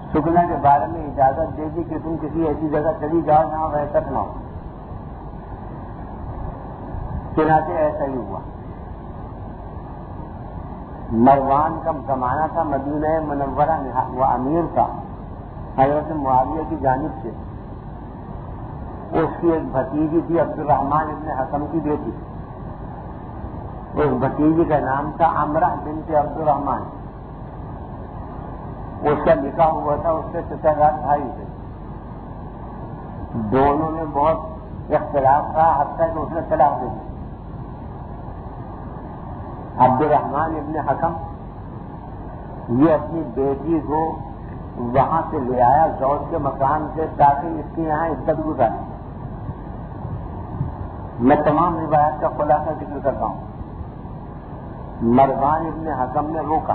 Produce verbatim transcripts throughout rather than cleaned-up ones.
سکنا کے بارے میں اجازت دے دی کہ تم کسی ایسی جگہ چلی جاؤ جہاں وحشت نہ ہو. چنانچہ ایسا ہی ہوا. مروان کا زمانہ تھا مدینہ منورہ میں، وہ امیر تھا حضرت معاویہ کی جانب سے. اس کی ایک بھتیجی تھی عبد الرحمن ابن حکم کی بیٹی. اس بھتیجی کا نام تھا عمرہ بنت عبد الرحمن. اس کا نکاح ہوا تھا اس سے چچا زاد بھائی سے. دونوں میں بہت اختلاف تھا، حتیٰ کہ اس نے طلاق دے دی. عبد الرحمن ابن حکم یہ اپنی بیٹی کو وہاں سے لے آیا زوج کے مکان سے تاکہ اس کے یہاں عزت گزارے. میں تمام روایات کا خلاصہ ذکر کرتا ہوں. مروان ابن حکم نے روکا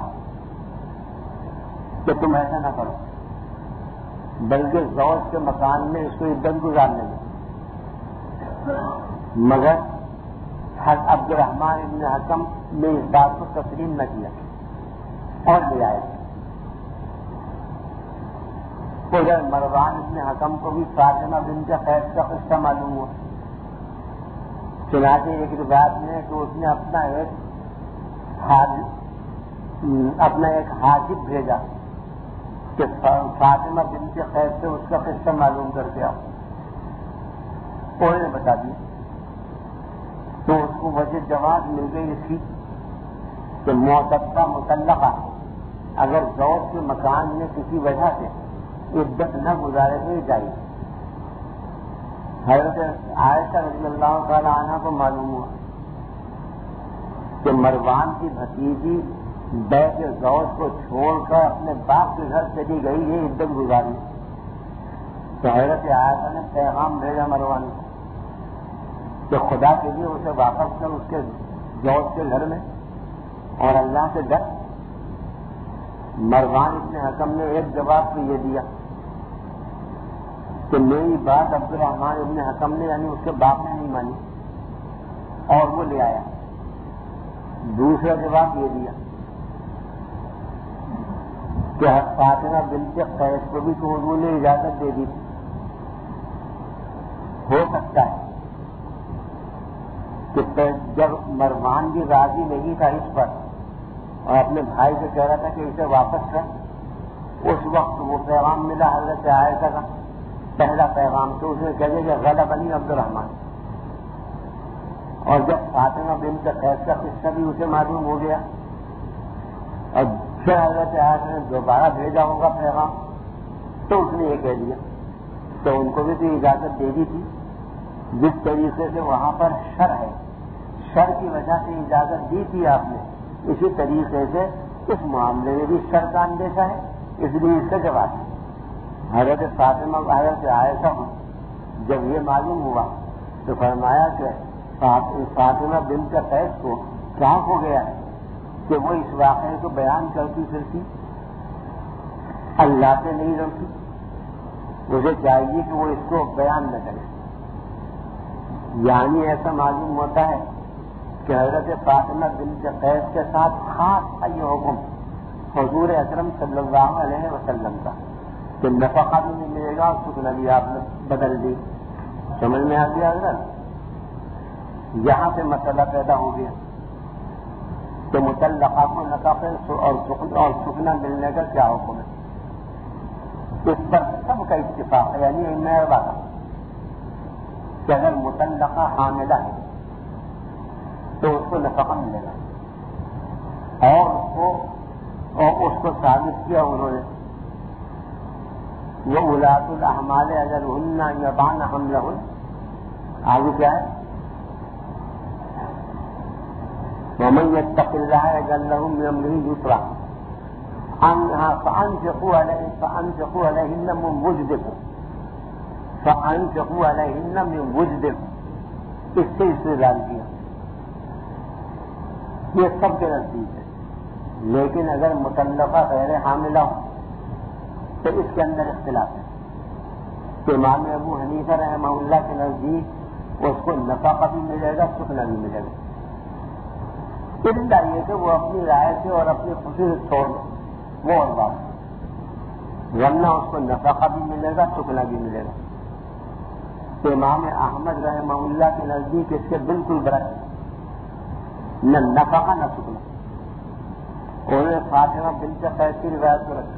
کہ تم ایسا نہ کرو، بلکہ زوج کے مکان میں اس کو عزت گزارنے دو. مگر حضرت عبد الرحمن ابن حکم نے اس بات کو تسلیم نہ کیا اور لے آئے. ادھر مروان ابن حکم کو بھی فاطمہ بنت قیس کا قصہ معلوم ہوا. چنانچہ ایک روایت میں کہ اس نے اپنا ایک اپنا ایک حاجب بھیجا کہ فاطمہ بنت قیس سے اس کا قصہ معلوم کر کے آؤ. انہوں نے بتا دیا تو اس کو وجہ جواب مل گئی اس کی کہ معتدہ مطلقہ اگر زوج کے مکان میں کسی وجہ سے عدت نہ گزارے تو یہ جائے. حضرت عائشہ رضی اللہ تعالی عنہ کو معلوم ہوا کہ مروان کی بھتیجی بیت زوج کو چھوڑ کر اپنے باپ کے گھر چلی گئی ہے عدت گزاری. تو حضرت عائشہ نے پیغام بھیجا مروان کو کہ خدا کے لیے اسے واپس کر اس کے زوج کے گھر میں اور اللہ سے ڈر. مروان ابن حکم نے ایک جواب تو یہ دیا کہ میری بات عبد الرحمن ابن حکم نے یعنی اس کے باپ نے نہیں مانی اور وہ لے آیا. دوسرا جواب یہ دیا کہ فاطمہ بنت قیس کو بھی تو حضور نے اجازت دے دی. ہو سکتا ہے کہ جب مروان بھی راضی نہیں تھا اس پر اور اپنے بھائی سے کہہ رہا تھا کہ اسے واپس کر، اس وقت وہ پیغام ملا حضرت عائشہ کا پہلا پیغام تو اس نے کہہ دیا کہ غلط بنی عبد الرحمن. اور جب فاطمہ بنت قیس کا قصہ بھی اسے معلوم ہو گیا اور پھر حضرت عائشہ نے دوبارہ بھیجا ہوگا پیغام تو اس نے یہ کہہ دیا. تو ان کو بھی تو اجازت دے دی تھی جس طریقے سے وہاں پر شر ہے، شر کی وجہ سے اجازت دی تھی آپ نے، اسی طریقے سے اس معاملے میں بھی شر کا اندیشہ ہے، اس لیے اس کا جواب ہے. حضرت فاطمہ حضرت عائشہ جب یہ معلوم ہوا تو فرمایا کہ فاطمہ بنت قیس کو کیا ہو گیا ہے کہ وہ اس واقعے کو بیان کرتی پھرتی، اللہ سے نہیں ڈرتی. مجھے چاہیے کہ وہ اس کو بیان نہ کرے. یعنی ایسا معلوم ہوتا ہے کہ حضرت فاطمہ بنت قیس کے ساتھ خاص تھا یہ حکم حضور اکرم صلی اللہ علیہ وسلم کا کہ نفقہ بھی نہیں ملے گا اور سکنا بھی آپ نے بدل دی. سمجھ میں آ گیا حضرت؟ یہاں سے مسئلہ پیدا ہو گیا کہ متعلقہ کو نفقے اور سکنا ملنے کا کیا حکم ہے. اس پر سب کا اتفاق ہے، یعنی میں بات کہ اگر متعلقہ حاملہ ہے تو اس کو نفقہ ملے گا اور اس کو اور اس کو ثابت کیا انہوں نے وہ اولاد الاحمال اگر ہن یضعن حملہن. آگے کیا ہے؟ ومن یتق اللہ یجعل لہ من امرہ یسرا. فانفقوا علیہ فانفقوا علیہن من وجدکم فانفقوا علیہن من وجدکم. اس سے استدلال کیا. یہ سب کے نزدیک ہے، لیکن اگر مطلقہ غیر حاملہ ہو تو اس کے اندر اختلاف ہے. تو امام ابو حنیفہ رحمہ اللہ کے نزدیک اس کو نفقہ بھی ملے گا، سکنا بھی ملے گا. اس لیے کہ وہ اپنی رائے سے اور اپنی خوشی سے چھوڑ دے وہ اور بات. ورنہ اس کو نفقہ بھی ملے گا، سکنا بھی ملے گا. تو امام احمد رحمہ اللہ کے نزدیک اس کے بالکل برعکس، نہ نفقہ نہ سکنا. انہوں نے فاطمہ بنت قیس کی روایت کو رکھا.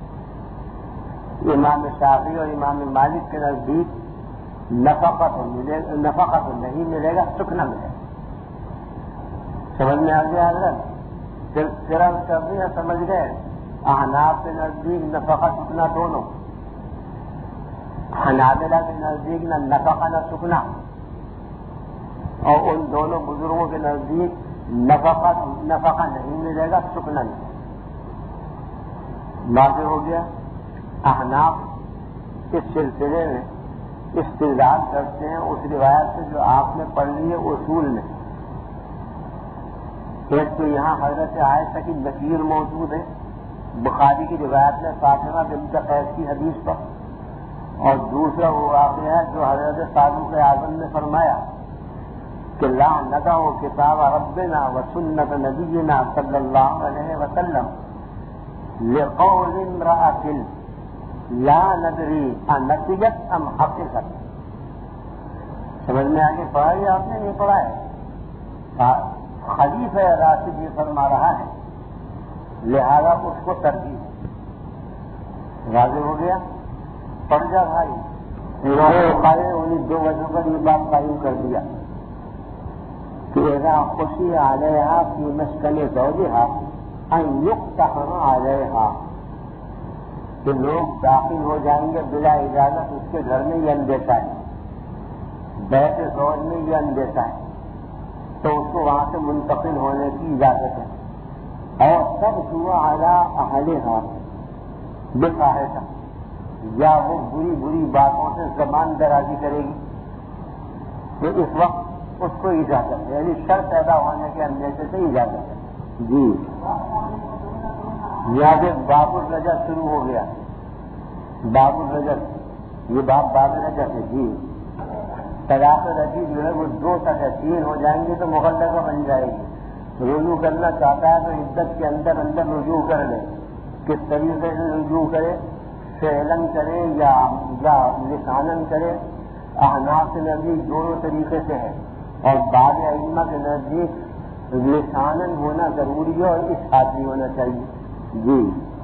امام شافعی اور امام مالک کے نزدیک نفقہ تو ملے نفقہ تو نہیں ملے گا، سکنا ملے گا. سمجھ میں آ گیا حضرت؟ پھر پھر کرنی ہے، سمجھ گئے. احناف کے نزدیک نفقہ سکنا دونوں، حنابلہ کے نزدیک نہ نفقہ نہ سکنا، اور ان دونوں بزرگوں کے نزدیک نفقہ نفقہ نہیں ملے گا، سکنا نہیں. واضح ہو گیا. احناف اس سلسلے میں استدلال کرتے ہیں اس روایت سے جو آپ نے پڑھ لی ہے اصول میں. ایک تو یہاں حضرت عائشہ کی نکیر موجود ہے بخاری کی روایت میں فاطمہ بنت قیس کی حدیث پر، اور دوسرا وہ واقعہ ہے جو حضرت فاروق اعظم نے فرمایا کہ لا ندع کتاب ربنا و سنت نبینا صلی اللہ علیہ وسلم لقول امرأة لا ندری انسیت ام حقیقت. سمجھ میں آگے پڑھا ہے آپ نے نہیں پڑھا ہے؟ خلیفہ راشد یہ فرما رہا ہے، لہذا اس کو ترجیح. واضح ہو گیا؟ پڑھ جا بھائی. انہیں دو وجہ پر یہ بات قائم کر دیا کہ اذا خشی علیہا فی مسکن زوجہا ان یفتح علیہا، کہ لوگ داخل ہو جائیں گے بلا اجازت اس کے گھر میں، یہ اندیشہ ہے. بیت زوج میں یہ اندیشہ ہے تو اس کو وہاں سے منتقل ہونے کی اجازت ہے. اور سب ہوا اعلیٰ اہلہا بفاحشہ، یا وہ بری بری باتوں سے زبان درازی کرے گی تو اس وقت اس کو اجازت ہے، یعنی شر پیدا ہونے کے اندیشے سے اجازت ہے. جی یہاں سے باب الرجع شروع ہو گیا. باب الرجع یہ باب باب رجع ہے. جی طلاق رجعی جو ہے وہ دو تک ہے، تین ہو جائیں گے تو مغلقہ بن جائے گی. رجوع کرنا چاہتا ہے تو عدت کے اندر اندر رجوع کر لے. کس طریقے سے رجوع کرے؟ فعلاً کرے یا لساناً کرے. احناف کے نزدیک دونوں طریقے سے ہے، اور بعض ائمہ کے نزدیک لساناً ہونا ضروری ہے اور اشاعتی ہونا چاہیے. جی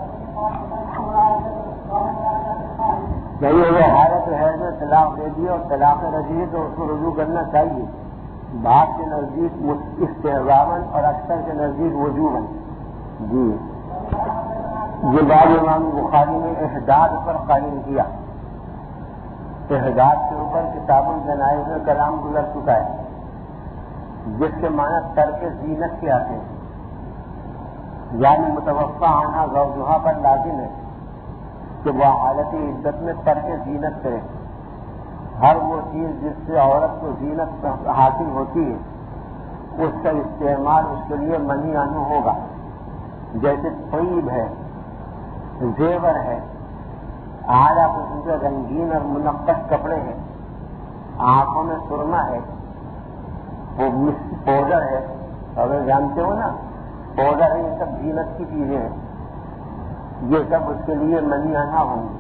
نہیں وہ حالت ہے میں طلاق دے دی اور طلاق رجعی تو اس کو رجوع کرنا چاہیے. بعض کے نزدیک استحباباً اور اکثر کے نزدیک وجوباً. جی یہ بعض امام بخاری نے احداد پر قائم کیا. احداد کے اوپر کتاب الجنائز میں کلام گزر چکا ہے، جس کے معنی ترک زینت کے آتے ہیں. یعنی متوفی عنہا زوجہا پر لازم ہے کہ وہ حالت عدت میں ترک زینت کرے. ہر وہ چیز جس سے عورت کو زینت حاصل ہوتی ہے اس کا استعمال اس کے لیے منہی عنہ ہوگا. جیسے طیب ہے، زیور ہے، اعلیٰ قسم کے رنگین اور منقش کپڑے ہیں، آنکھوں میں سرما ہے، وہ پاؤڈر ہے، اگر جانتے ہو نا پاؤڈر ہے، یہ سب زینت کی چیزیں ہیں، یہ سب اس کے لیے منہی عنہ ہوں گے.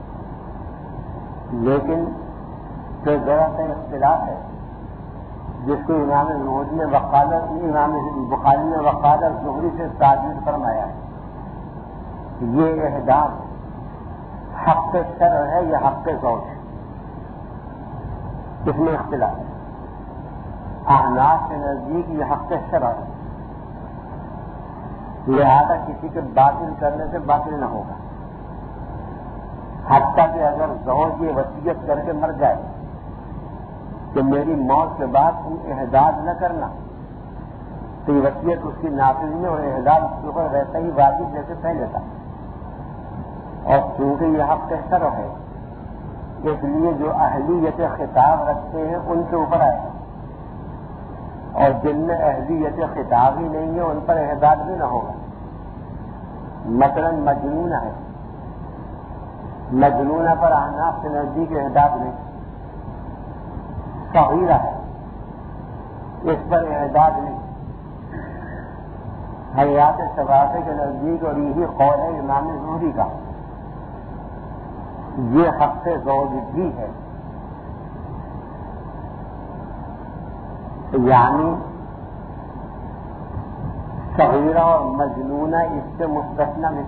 لیکن پھر ذرا سا اختلاف ہے جس کو امام زہد نے وقالت امام بخاری نے وقالت زہری سے تعبیر فرمایا ہے. یہ احداث حق شرع ہے یا حق زوج ہے، اس میں اختلاف ہے. احناف کے نزدیک یہ حق شرع ہے، لہذا کسی کے باطل کرنے سے باطل نہ ہوگا. حتیٰ کہ اگر زوج یہ وصیت کر کے مر جائے کہ میری موت کے بعد تم احداد نہ کرنا، تو یہ وصیت اس کی نافذ میں اور احداد اس کے اوپر ویسا ہی واجب جیسے پہلے تھا. اور چونکہ یہ حق شرع ہے اس لیے جو اہلیت خطاب رکھتے ہیں ان کے اوپر آئے، اور جن میں اہلیت خطاب ہی نہیں ہے ان پر احداد بھی نہ ہوگا. مثلا مجنونہ ہے، مجنونہ پر احناف کے نزدیک احداد نہیں. صغیرہ ہے، اس پر احداد نہیں. حیات شفاعت کے نزدیک اور یہی قول ہے امام زہری کا یہ حق زوج بھی ہے، یعنی صغیرہ اور مجنونہ اس سے مستثنی ہے،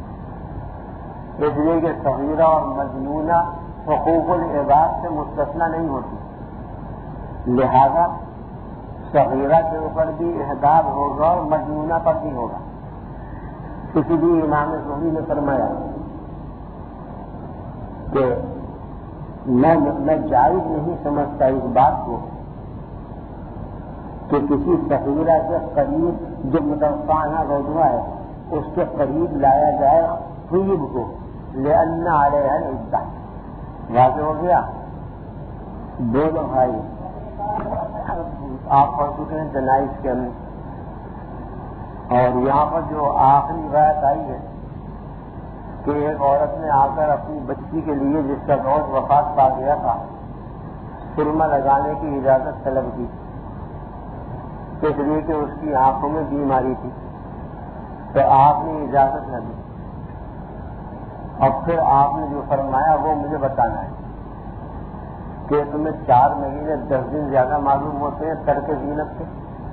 اس لیے کہ صغیرہ اور مجنونہ حقوق العباد سے مستثنی نہیں ہوتی، لہذا صغیرہ کے اوپر بھی احداد ہوگا اور مجنونہ پر بھی ہوگا۔ اسی لیے امام زہری نے فرمایا کہ میں میں جائز نہیں سمجھتا اس بات کو کہ کسی صغیرہ کے قریب جو متوقعہ رضوع ہے اس کے قریب لایا جائے طیب کو، لأن علیہ العدہ۔ واضح ہو گیا؟ دونوں بھائی آپ پڑھ چکے ہیں جنائز کے اندر، اور یہاں پر جو آخری روایت آئی ہے کہ ایک عورت نے آ کر اپنی بچی کے لیے جس کا زوج وفات پا گیا تھا سرما لگانے کی اجازت طلب کی، اس لیے کہ اس کی آنکھوں میں بیماری تھی، تو آپ نے اجازت نہ دی، اور پھر آپ نے جو فرمایا وہ مجھے بتانا ہے کہ تمہیں چار مہینے دس دن زیادہ معلوم ہوتے ہیں ترک زینت سے،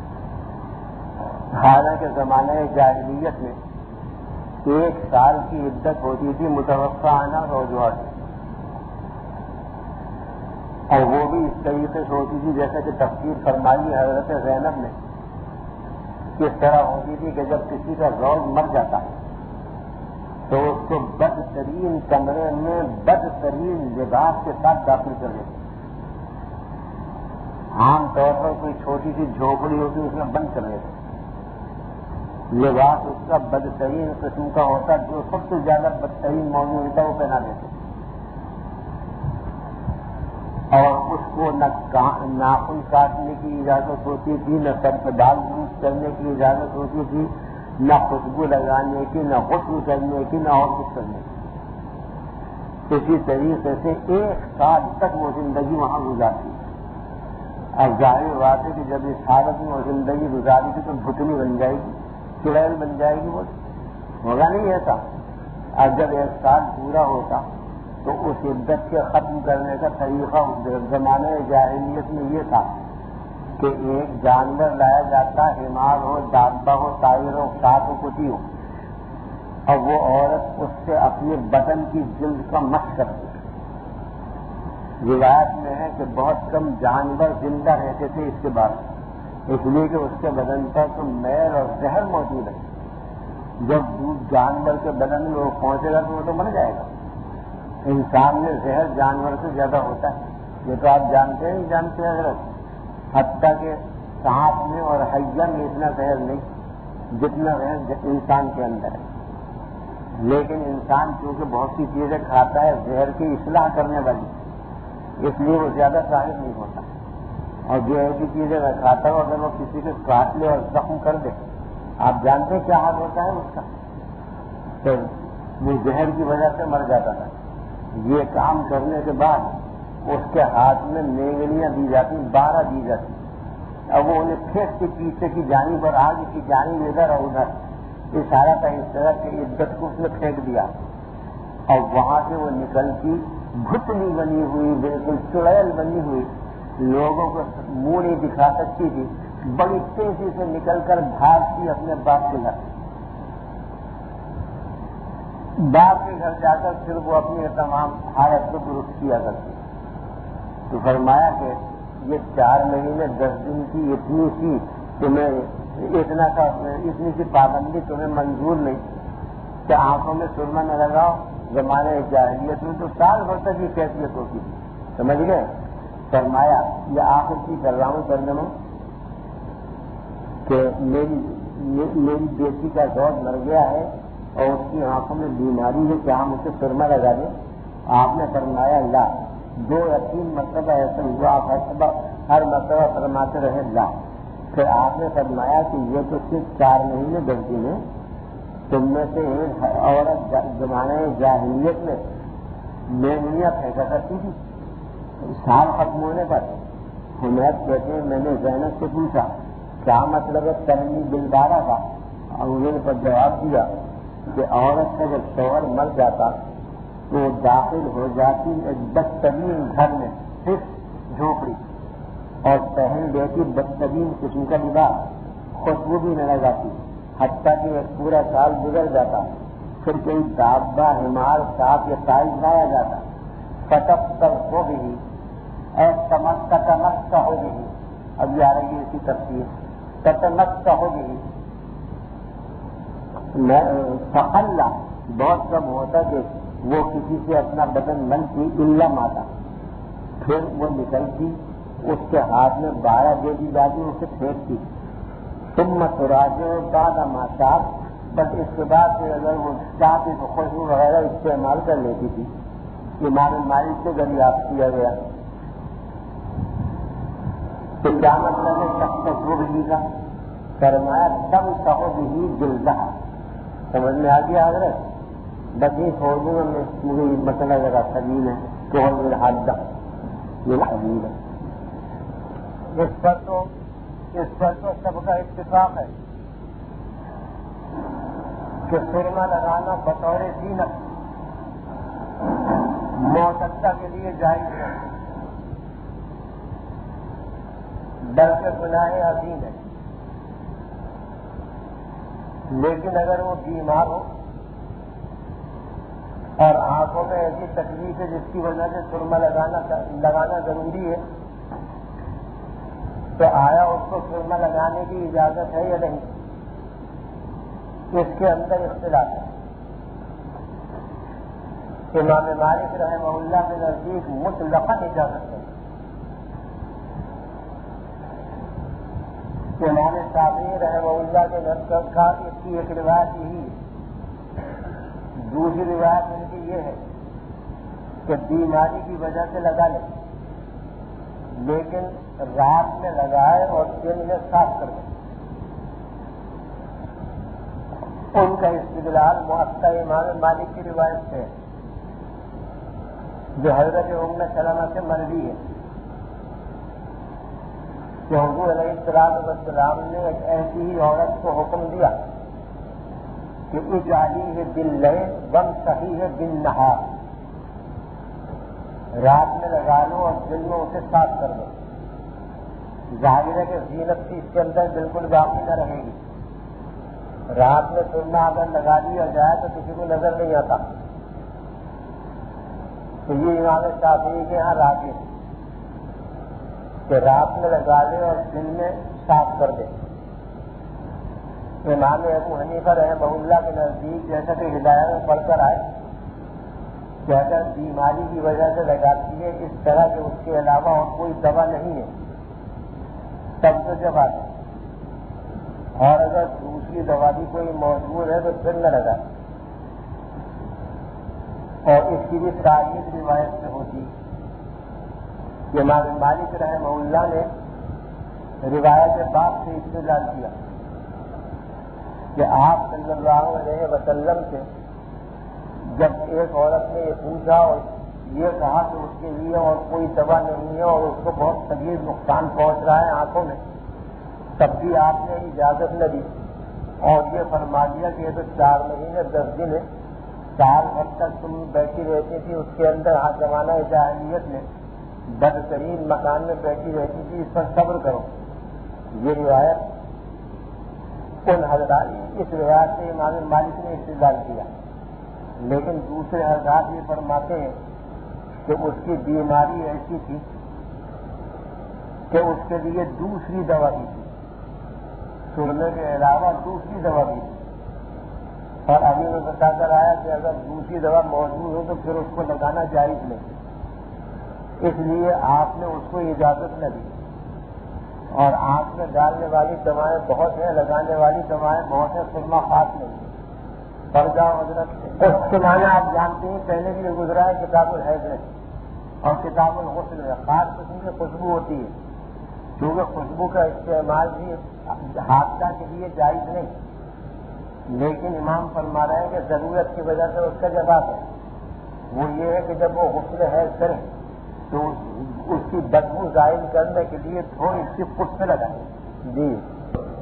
حالانکہ زمانہ جاہلیت میں ایک سال کی عدت ہوتی تھی متوقعانہ رضوع سے، اور وہ بھی اس طریقے سے ہوتی تھی جیسا کہ تفسیر فرمائی حضرت زینب نے، کس طرح ہوتی تھی کہ جب کسی کا زوج مر جاتا ہے تو اس کو بدترین کمرے میں بدترین لباس کے ساتھ داخل کر دیتے، عام طور پر کوئی چھوٹی سی جھوپڑی ہوتی اس میں بند کر دیتے، لباس اس کا بدترین قسم کا ہوتا جو سب سے زیادہ بدترین موضوع ہوتا وہ پہنا دیتے، اور اس کو نہ ناخن کاٹنے کی اجازت ہوتی تھی، نہ سر پہ بال یوز کرنے کی اجازت ہوتی تھی، نہ خوشبو لگانے کی، نہ غسل کرنے کی، نہ اور کچھ کرنے کی۔ اسی طریقے سے ایک سال تک وہ زندگی وہاں گزارتی۔ اب ظاہر بات ہے کہ جب اس حالت میں وہ زندگی گزاری تھی تو بھتنی بن جائے گی، چڑیل بن جائے گی، وہ ہوگا نہیں ایسا۔ اب جب ایک سال پورا ہوتا تو اس عدت کے ختم کرنے کا طریقہ زمانہ جاہلیت میں یہ تھا کہ ایک جانور لایا جاتا، حمار ہو، دابہ ہو، طائر ہو، سانپ ہو، کچھ ہو، اور وہ عورت اس سے اپنے بدن کی جلد کا مس کرتی۔ روایت میں ہے کہ بہت کم جانور زندہ رہتے تھے اس کے بعد، اس لیے کہ اس کے بدن پر تو میل اور زہر موجود ہے، جب دودھ جانور کے بدن میں وہ پہنچے گا تو وہ تو مر جائے گا۔ انسان میں زہر جانور سے زیادہ ہوتا ہے، یہ تو آپ جانتے ہیں جانتے ہیں حضرت، حتیٰ کہ سانپ میں اور حیہ میں اتنا زہر نہیں جتنا زہر انسان کے اندر ہے، لیکن انسان چونکہ بہت سی چیزیں کھاتا ہے زہر کی اصلاح کرنے والی، اس لیے وہ زیادہ ظاہر نہیں ہوتا، اور جو ایسی چیزیں میں کھاتا ہوں اگر وہ کسی کو کاٹ لے اور زخم کر دے، آپ جانتے ہیں کیا حال ہوتا ہے اس کا، تو وہ زہر کی وجہ سے مر جاتا تھا۔ یہ کام کرنے کے بعد اس کے ہاتھ میں مینگنیاں دی جاتی، بارہ دی جاتی، اب وہ انہیں پھینک کے پیچھے کی جانب اور آگے کی جانب ادھر اور ادھر اشارہ کا اس طرح کی عدت کو اس نے پھینک دیا، اور وہاں سے وہ نکلتی گھٹنی بنی ہوئی، بالکل چڑیل بنی ہوئی، لوگوں کو منہ نہیں دکھا سکتی تھی، بڑی تیزی سے نکل کر بھاگتی اپنے باپ کے گھر، باپ کے گھر جا کر پھر وہ اپنی تمام حالت کو درست کیا کرتی۔ تو فرمایا کہ یہ چار مہینے دس دن کی اتنی سی تمہیں اتنا کا اتنی سی پابندی تمہیں منظور نہیں کہ آنکھوں میں سرما نہ لگاؤ، زمانے جاہلیت میں تو سال بھر تک یہ کیفیت ہوتی تھی، سمجھ گئے؟ فرمایا یہ آخر کی کر رہا ہوں ترجمہ کہ میری میری بیٹی کا زوج مر گیا ہے اور اس کی آنکھوں میں بیماری ہے، کیا ہم اسے سرما لگا دیں؟ آپ نے فرمایا لا، دو یا تین مرتبہ ایسا ہوا، آپ ہر مرتبہ فرماتے رہے لا۔ پھر آپ نے فرمایا کہ یہ تو صرف چار مہینے دس دن ہے، تم میں سے ایک عورت زمانہ جاہلیت میں مینگنیاں پھینکا کرتی تھی، سال ختم ہونے پر حمید کہتے ہیں میں نے زینب سے پوچھا کیا مطلب ہے ترمی بلدارہ کا، اور انہوں نے پر جواب دیا کہ عورت کا جب شوہر مر جاتا تو داخل ہو جاتی ایک بدترین گھر میں صرف جھوپڑی اور پہن لیتی بدترین قسم کا لباس، خوشبو بھی نہ لگاتی، حتیٰ کہ ایک پورا سال گزر جاتا، پھر کوئی دابا ہمار ساتھ یا تائز لایا جاتا، کٹک تک ہو بھی اے تمک کا تمک کا ہو بھی، اب آ رہی ہے اسی تفصیل، تمک کا ہو بھی فخلا بہت کم ہوتا کہ وہ کسی سے اپنا بدن ملتی الا ماتا، پھر وہ نکلتی، اس کے ہاتھ میں بارہ دے دی جاتی، اسے پھینکتی، ثم تراجع بعد ما شاء، بس اس کے بعد پھر اگر وہ چاہتی تو خوشبو وغیرہ استعمال کر لیتی تھی۔ امام مالک سے دریافت کیا گیا تو کیا مطلب ہے شخص خوبی کا؟ فرمایا تم کہو بھی جلدہ، سمجھ میں آ گیا حضرت؟ بس یہ چھوڑ دوں گا، میں مجھے مسئلہ ذرا سلیم ہے کہ وہ حد یہ عجیب ہے، اس پر تو اس پر تو سب کا اتفاق ہے کہ سرما لگانا بطور زینت معتدہ کے لیے جائز ہے، بلکہ گناہ عظیم ہے، لیکن اگر وہ بیمار ہو اور آنکھوں میں ایسی تکلیف ہے جس کی وجہ سے سرما لگانا لگانا ضروری ہے، تو آیا اس کو سرما لگانے کی اجازت ہے یا نہیں؟ اس کے اندر اختلاف ہے۔ امام مالک رحمہ اللہ کے نزدیک مطلقاً اجازت ہے، امام شافعی رحمہ اللہ کے نزدیک کا اس کی ایک روایت یہی ہے۔ دوسری روایت ان کی یہ ہے کہ بیماری کی وجہ سے لگا لے، لیکن رات میں لگائے اور دن میں صاف کر دے۔ ان کا استدلال موطا امام مالک کی روایت سے جو حضرت ام سلمہ سے مروی ہے کہ حضور علیہ الصلوۃ والسلام نے ایک ایسی ہی عورت کو حکم دیا کہ اجعلی ہے باللیل وامسحی ہے بالنہار، رات میں لگا لو اور دن میں اسے صاف کر دو۔ ظاہر ہے کہ زینت کی اس کے اندر بالکل باقی نہ رہے گی، رات میں سرما اگر لگا دیا جائے تو کسی کو نظر نہیں آتا، تو یہ امام شافعی کے یہاں راضی ہے کہ رات میں لگا لے اور دن میں صاف کر دے۔ امام ابو حنیفہ رحمہ اللہ کے نزدیک جیسا کہ ہدایت میں پڑھ کر آئے کہ اگر بیماری کی وجہ سے لگاتی ہے اس طرح کہ اس کے علاوہ اور کوئی دوا نہیں ہے تب تو جب آتا، اور اگر دوسری دوا بھی کوئی موجود ہے تو پھر نہ لگا، اور اس کی بھی تاریخ روایت سے ہوتی کہ امام مالک رحمہ اللہ نے روایت باب سے استدلال کیا کہ آپ صلی اللہ علیہ وسلم سے جب ایک عورت نے یہ پوچھا اور یہ کہا کہ اس کے لیے اور کوئی دوا نہیں ہے اور اس کو بہت شدید نقصان پہنچ رہا ہے آنکھوں میں، تب بھی آپ نے اجازت نہ دی اور یہ فرما دیا کہ یہ تو چار مہینے دس دن ہے، سال بھر تک تم بیٹھی رہتی تھی اس کے اندر، ہاتھ زمانہ جاہلیت میں بدترین مکان میں بیٹھی رہتی تھی، اس پر صبر کرو۔ یہ روایت ان حضرات اس روایت سے امام مالک نے استدلال کیا، لیکن دوسرے حضرات یہ فرماتے ہیں کہ اس کی بیماری ایسی تھی کہ اس کے لیے دوسری دوا بھی تھی، سرنے کے علاوہ دوسری دوا بھی تھی، اور ابھی میں بتا کر آیا کہ اگر دوسری دوا موجود ہو تو پھر اس کو لگانا جائز نہیں، اس لیے آپ نے اس کو اجازت نہ دی۔ اور آنکھ میں ڈالنے والی دوائیں بہت ہیں، لگانے والی دوائیں بہت ہیں، سرما خاص نہیں ہے۔ فرجا حضرت اس کے معنی آپ جانتے ہیں، پہلے بھی گزرا ہے کتاب الحیض میں اور کتاب الغسل میں خاص قسم کی خوشبو ہوتی ہے، کیونکہ خوشبو کا استعمال بھی حادثہ کے لیے جائز نہیں، لیکن امام فرما رہے ہیں کہ ضرورت کی وجہ سے اس کا جواب ہے، وہ یہ ہے کہ جب وہ غسل حیض کریں تو اس کی بدبو ظاہر کرنے کے لیے تھوڑی سی پٹ سے لگائیں۔ جی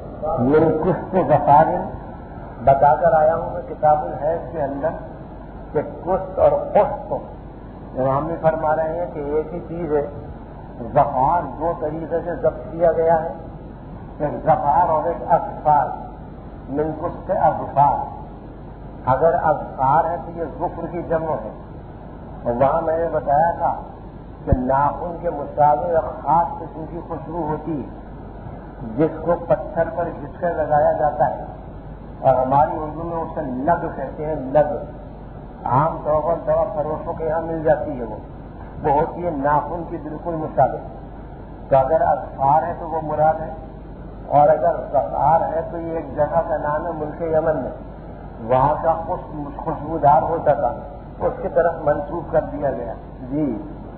میری کچھ سے غفار بتا کر آیا ہوں میں کتاب الحیض کے اندر کہ کست اور خشک کو امام بھی فرما رہے ہیں کہ ایک ہی چیز ہے. ظفار دو طریقے سے ضبط کیا گیا ہے، ایک ظفار اور ایک اظفار. من کست اظفار، اگر اظفار ہے تو یہ ظفر کی جمع ہے. اور وہاں میں نے بتایا تھا کہ ناخن کے مشابہ ایک خاص قسم کی خوشبو ہوتی ہے جس کو پتھر پر گھس کر لگایا جاتا ہے، اور ہماری اردو میں اسے لگ کہتے ہیں. لگ عام طور پر دوا فروشوں کے یہاں مل جاتی ہے، وہ وہ ہوتی ہے ناخن کی بالکل مشابہ. تو اگر اظفار ہے تو وہ مراد ہے، اور اگر ظفار ہے تو یہ ایک جگہ کا نام ہے ملک یمن میں، وہاں کا خوشبودار ہوتا تھا، اس کی طرف منسوخ کر دیا گیا. جی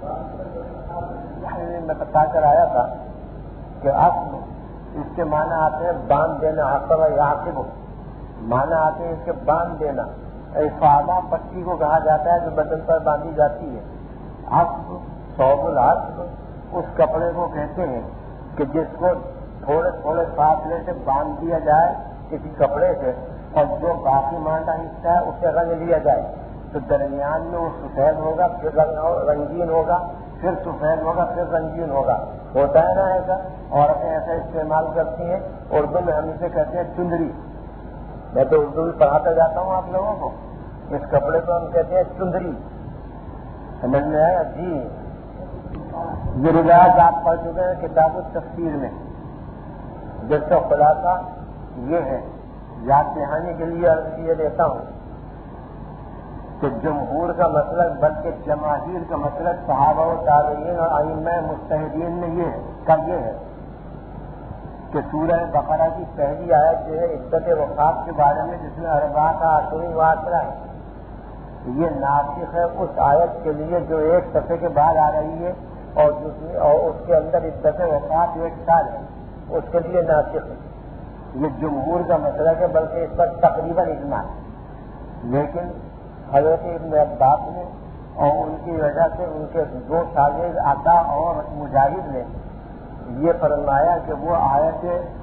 میں بتا کر آیا تھا کہ اصل اس کے معنی آتے ہیں باندھ دینا. حقب یا حقب معنی آتے ہیں اس کے باندھ دینا. افادہ پٹی کو کہا جاتا ہے جو بدن پر باندھی جاتی ہے. عصب صوب العصب اس کپڑے کو کہتے ہیں کہ جس کو تھوڑے تھوڑے فاصلے سے باندھ دیا جائے کسی کپڑے سے، اور جو باقی ماندہ حصہ ہے اسے رنگ لیا جائے تو درمیان میں وہ سفید ہوگا، پھر رنگین ہوگا، پھر سفید ہوگا، پھر رنگین ہوگا. ہوتا ہے نا ایسا؟ عورتیں ایسا استعمال کرتی ہیں. اردو میں ہم اسے کہتے ہیں چندری. میں تو اردو بھی پڑھاتا جاتا ہوں آپ لوگوں کو. اس کپڑے کو ہم کہتے ہیں چندری. سمجھ میں آیا؟ جی یہ روایات آپ پڑھ چکے ہیں کتاب التفسیر میں، جس کا خلاصہ یہ ہے، یاد دہانی کے لیے عرض کیے دیتا ہوں کہ جمہور کا مسلک بلکہ جماہیر کا مسلک صحابہ و تابعین اور ائمہ مجتہدین میں یہ ہے کب یہ ہے کہ سورہ بقرہ کی پہلی آیت جو ہے عدت وفات کے بارے میں، جس میں اربعۃ اشہر واطرہ ہے، یہ ناسخ ہے اس آیت کے لیے جو ایک صفحے کے بعد آ رہی ہے، اور دوسری اور اس کے اندر عدت وفات ایک سال ہے، اس کے لیے ناسخ ہے. یہ جمہور کا مسئلہ ہے، بلکہ اس پر تقریباً اجماع ہے. لیکن حضرت ابن عباس نے اور ان کی وجہ سے ان کے دو شاگرد عطا اور مجاہد نے یہ فرمایا کہ وہ آیت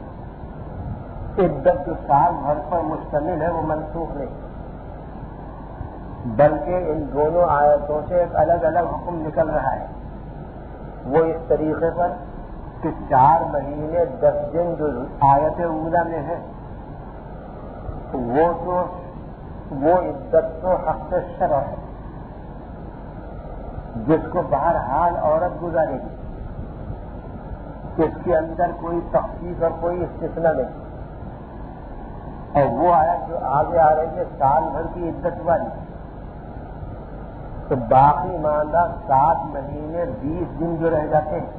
عدت جو سال بھر پر مشتمل ہے وہ منسوخ نہیں، بلکہ ان دونوں آیتوں سے ایک الگ الگ حکم نکل رہا ہے. وہ اس طریقے پر کہ چار مہینے دس دن جو آیت اولا میں ہے وہ تو وہ عدت تو حق شرع ہے جس کو بہرحال عورت گزارے گی، اس کے اندر کوئی تخفیف اور کوئی استثناء نہیں. اور وہ آیت جو آگے آ رہی ہے سال بھر کی عدت والی، تو باقی ماندہ سات مہینے بیس دن جو رہ جاتے ہیں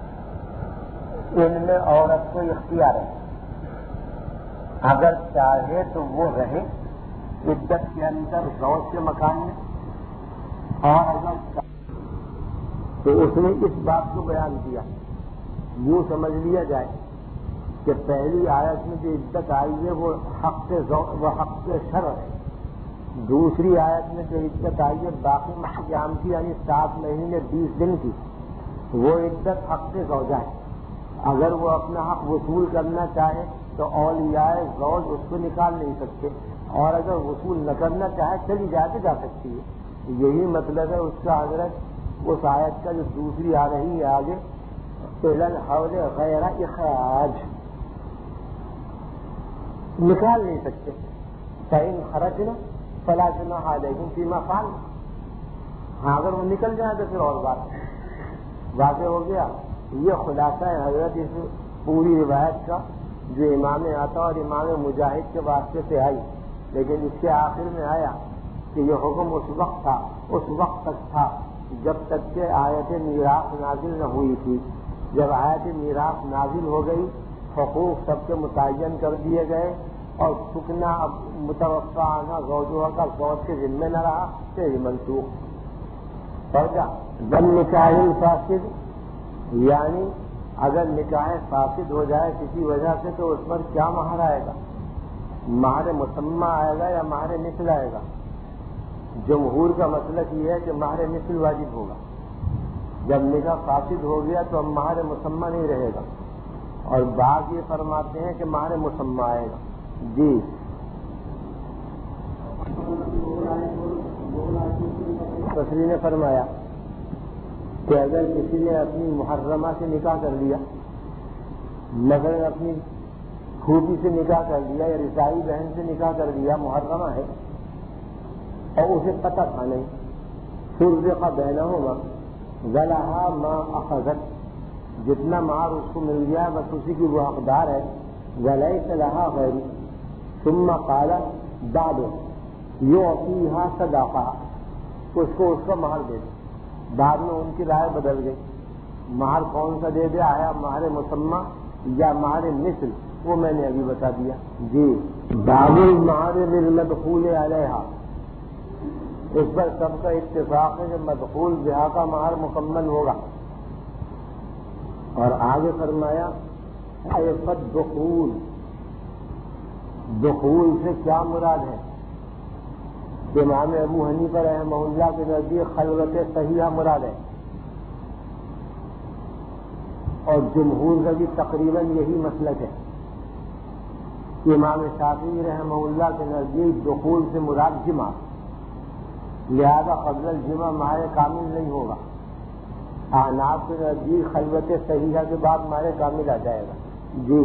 ان میں عورت کو اختیار ہے، اگر چاہے تو وہ رہے عدت کے اندر زوج کے مکان میں، اور اگر تو اس نے اس بات کو بیان کیا. یوں سمجھ لیا جائے کہ پہلی آیت میں جو عدت آئی ہے وہ حق وہ حق شرع ہے، دوسری آیت میں جو عدت آئی ہے باقی محکام کی یعنی سات مہینے بیس دن کی، وہ عدت حق زوجہ ہے. اگر وہ اپنا حق وصول کرنا چاہے تو اولیاء زوج اس کو نکال نہیں سکتے، اور اگر وصول نہ کرنا چاہے چلی جائے تو جا سکتی ہے. یہی مطلب ہے اس کا حضرت اس آیت کا جو دوسری آ رہی ہے آگے الحول غیر اخراج، نکال نہیں سکتے. فإن خرجنا فلا جناح علیکم فیما فعلن، ہاں اگر وہ نکل جائے تو پھر اور بات واضح ہو گیا. یہ خلاصہ ہے حضرت اس پوری روایت کا جو امام عطا اور امام مجاہد کے واسطے سے آئی، لیکن اس کے آخر میں آیا کہ یہ حکم اس وقت تھا اس وقت تک تھا جب تک کہ آیت میراث نازل نہ ہوئی تھی. جب آیت میراث نازل ہو گئی حقوق سب کے متعین کر دیے گئے اور سکنا اب متوفع آنا زوجہ کا زوج کے ذمے نہ رہا تو یہ منسوخ پڑ جا. جب نکاح فاسد یعنی اگر نکاح فاسد ہو جائے کسی وجہ سے تو اس پر کیا مہر آئے گا؟ مہر مسمى آئے گا یا مہر مثل آئے گا؟ جمہور کا مسلک یہ ہے کہ مہر مثل واجب ہوگا. جب نکاح فاسد ہو گیا تو اب مہر مسمى نہیں رہے گا، اور بعض یہ فرماتے ہیں کہ مہر مسمى آئے گا. جی بصری نے فرمایا کہ اگر کسی نے اپنی محرمہ سے نکاح کر لیا، مثلا اپنی پھوپھی سے نکاح کر لیا یا رضائی بہن سے نکاح کر لیا، محرمہ ہے اور اسے پتہ تھا نہیں، فرق بینہما ولہا ما اخذت، جتنا مہر اس کو مل گیا بس اسی کی وہ حقدار ہے، ولیس لہا غیر، ثم قال بعد یعطیہا صداقہ، اس کو اس کا مہر دے دے۔ بعد میں ان کی رائے بدل گئی، مہر کون سا دے دیا، آیا مہر مسمى یا مہر مثل، وہ میں نے ابھی بتا دیا۔ جی باب المہر للمدخول علیہا، اس پر سب کا اتفاق ہے کہ مدخول بہا کا مہر مکمل ہوگا۔ اور آگے فرمایا ایفت دخول، دخول سے کیا مراد ہے؟ امام ابو حنیفہ رحمہ اللہ کے نزدیک خلوت صحیحہ مراد ہے، اور جمہور کا بھی تقریباً یہی مسلک ہے۔ امام شافعی رحمہ اللہ کے نزدیک دخول سے مراد جمع، لہذا قبل الجمع مہر کامل نہیں ہوگا۔ احناف کے نزدیک خلوت صحیحہ کے بعد مہر کامل آ جائے گا۔ جی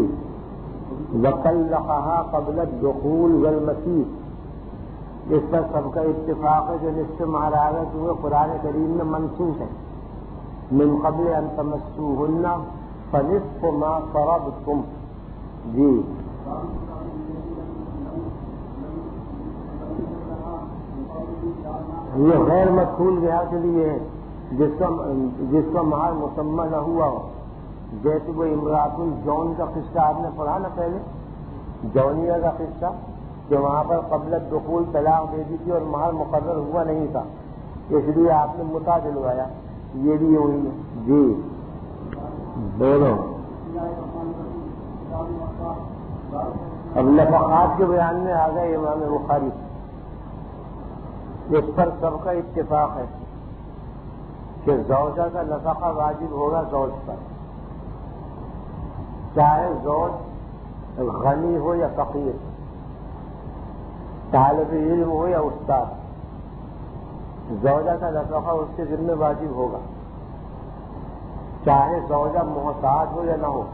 وطلقها قبل الدخول والمسیح، اس پر سب کا اتفاق ہے کہ نصف مہر آگے کہ وہ قرآن کریم میں منسوخ ہے، من قبل ان تمسوهن فنصف ما فرضتم۔ جی یہ غیر مدخول بہا کے لیے ہے جس کا جس کا مہر مسمى نہ ہوا ہو، جیسے وہ امراۃ الجون کا قصہ آپ نے پڑھا نا پہلے، جونیہ کا قصہ، کہ وہاں پر قبل الدخول طلاق دے دی تھی اور مہر مقرر ہوا نہیں تھا، اس لیے آپ نے متا دلوایا، یہ بھی ہوئی ہے۔ جی بولو اب نفقات کے بیان میں آ گئے امام بخاری، اس پر سب کا اتفاق ہے کہ زوجہ کا نفقہ واجب ہوگا زوج پر، چاہے زوج غنی ہو یا فقیر، طالب علم ہو یا استاد، زوجہ کا نفقہ اس کے ذمہ واجب ہوگا، چاہے زوجہ محتاج ہو یا نہ ہو،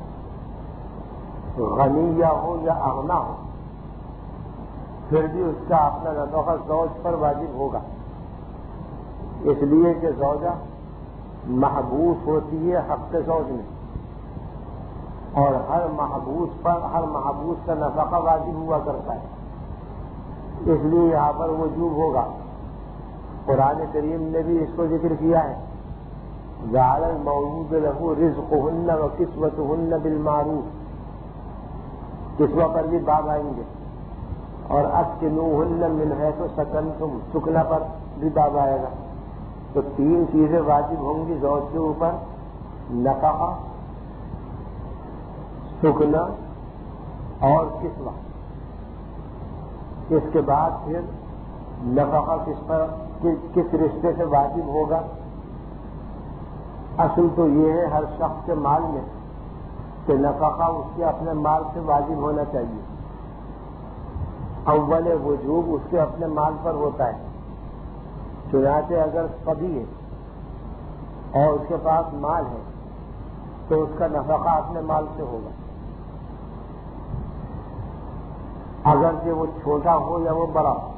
غنیہ ہو یا اغنا ہو، پھر بھی اس کا اپنا نفقہ زوج پر واجب ہوگا، اس لیے کہ زوجہ محبوس ہوتی ہے حق زوج میں، اور ہر محبوس پر ہر محبوس کا نفقہ واجب ہوا کرتا ہے، اس لیے یہاں پر وجوب ہوگا۔ قرآن کریم نے بھی اس کو ذکر کیا ہے، جعل المولود له رزقهن وكسوتهن بالمعروف، کسوہ پر بھی باب آئیں گے، اور اسکنوهن من حیث سکنتم، سکنا پر بھی باب آئے گا۔ تو تین چیزیں واجب ہوں گی زوج کے اوپر، نفقہ، سکنا اور کسوہ۔ اس کے بعد پھر نفقہ کس پر کس رشتے سے واجب ہوگا؟ اصل تو یہ ہے ہر شخص کے مال میں کہ نفقہ اس کے اپنے مال سے واجب ہونا چاہیے، اول وجوب اس کے اپنے مال پر ہوتا ہے، چنانچہ اگر صبی ہے اور اس کے پاس مال ہے تو اس کا نفقہ اپنے مال سے ہوگا، اگرچہ وہ چھوٹا ہو یا وہ بڑا ہو،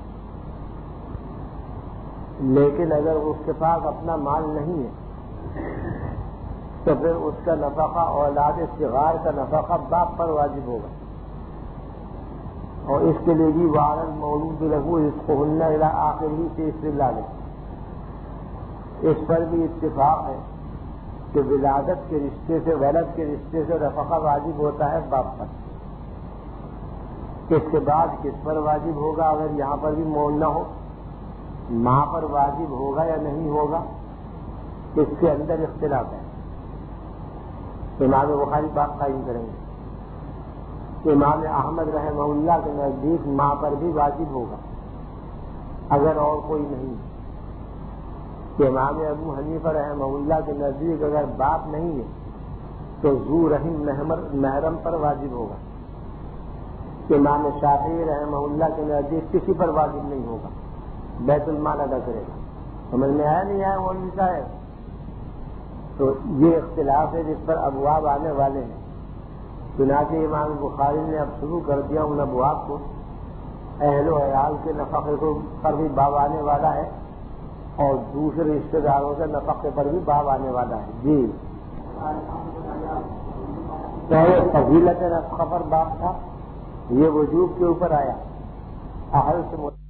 لیکن اگر اس کے پاس اپنا مال نہیں ہے تو پھر اس کا نفقہ اولاد صغار کا نفقہ باپ پر واجب ہوگا، اور اس کے لیے بھی وعلی المولود لہ رزقہن الی آخرہ سے استدلال ہے۔ اس پر بھی اتفاق ہے کہ ولادت کے رشتے سے ولد کے رشتے سے نفقہ واجب ہوتا ہے باپ پر، اس کے بعد کس پر واجب ہوگا؟ اگر یہاں پر بھی مول نہ ہو، ماں پر واجب ہوگا یا نہیں ہوگا، اس کے اندر اختلاف ہے، امام بخاری بات قائم کریں گے۔ امام احمد رحمہ اللہ کے نزدیک ماں پر بھی واجب ہوگا اگر اور کوئی نہیں، امام ابو حنیفہ رحمہ اللہ کے نزدیک اگر باپ نہیں ہے تو ذو رحم محرم پر واجب ہوگا، امام شافعی رحمہ اللہ کے نزدیک کسی پر واجب نہیں ہوگا، بیت المال ادا کرے گا۔ سمجھ میں آیا نہیں آیا مولوی صاحب؟ تو یہ اختلاف ہے جس پر ابواب آنے والے ہیں. چنانچہ امام بخاری نے اب شروع کر دیا ان ابواب کو. اہل و عیال کے نفقے کو پر بھی باب آنے والا ہے اور دوسرے رشتے داروں کے نفقے پر بھی باب آنے والا ہے. جی پہلے فضیلت نفقہ پر باب تھا، یہ وجوب کے اوپر آیا. اہل سے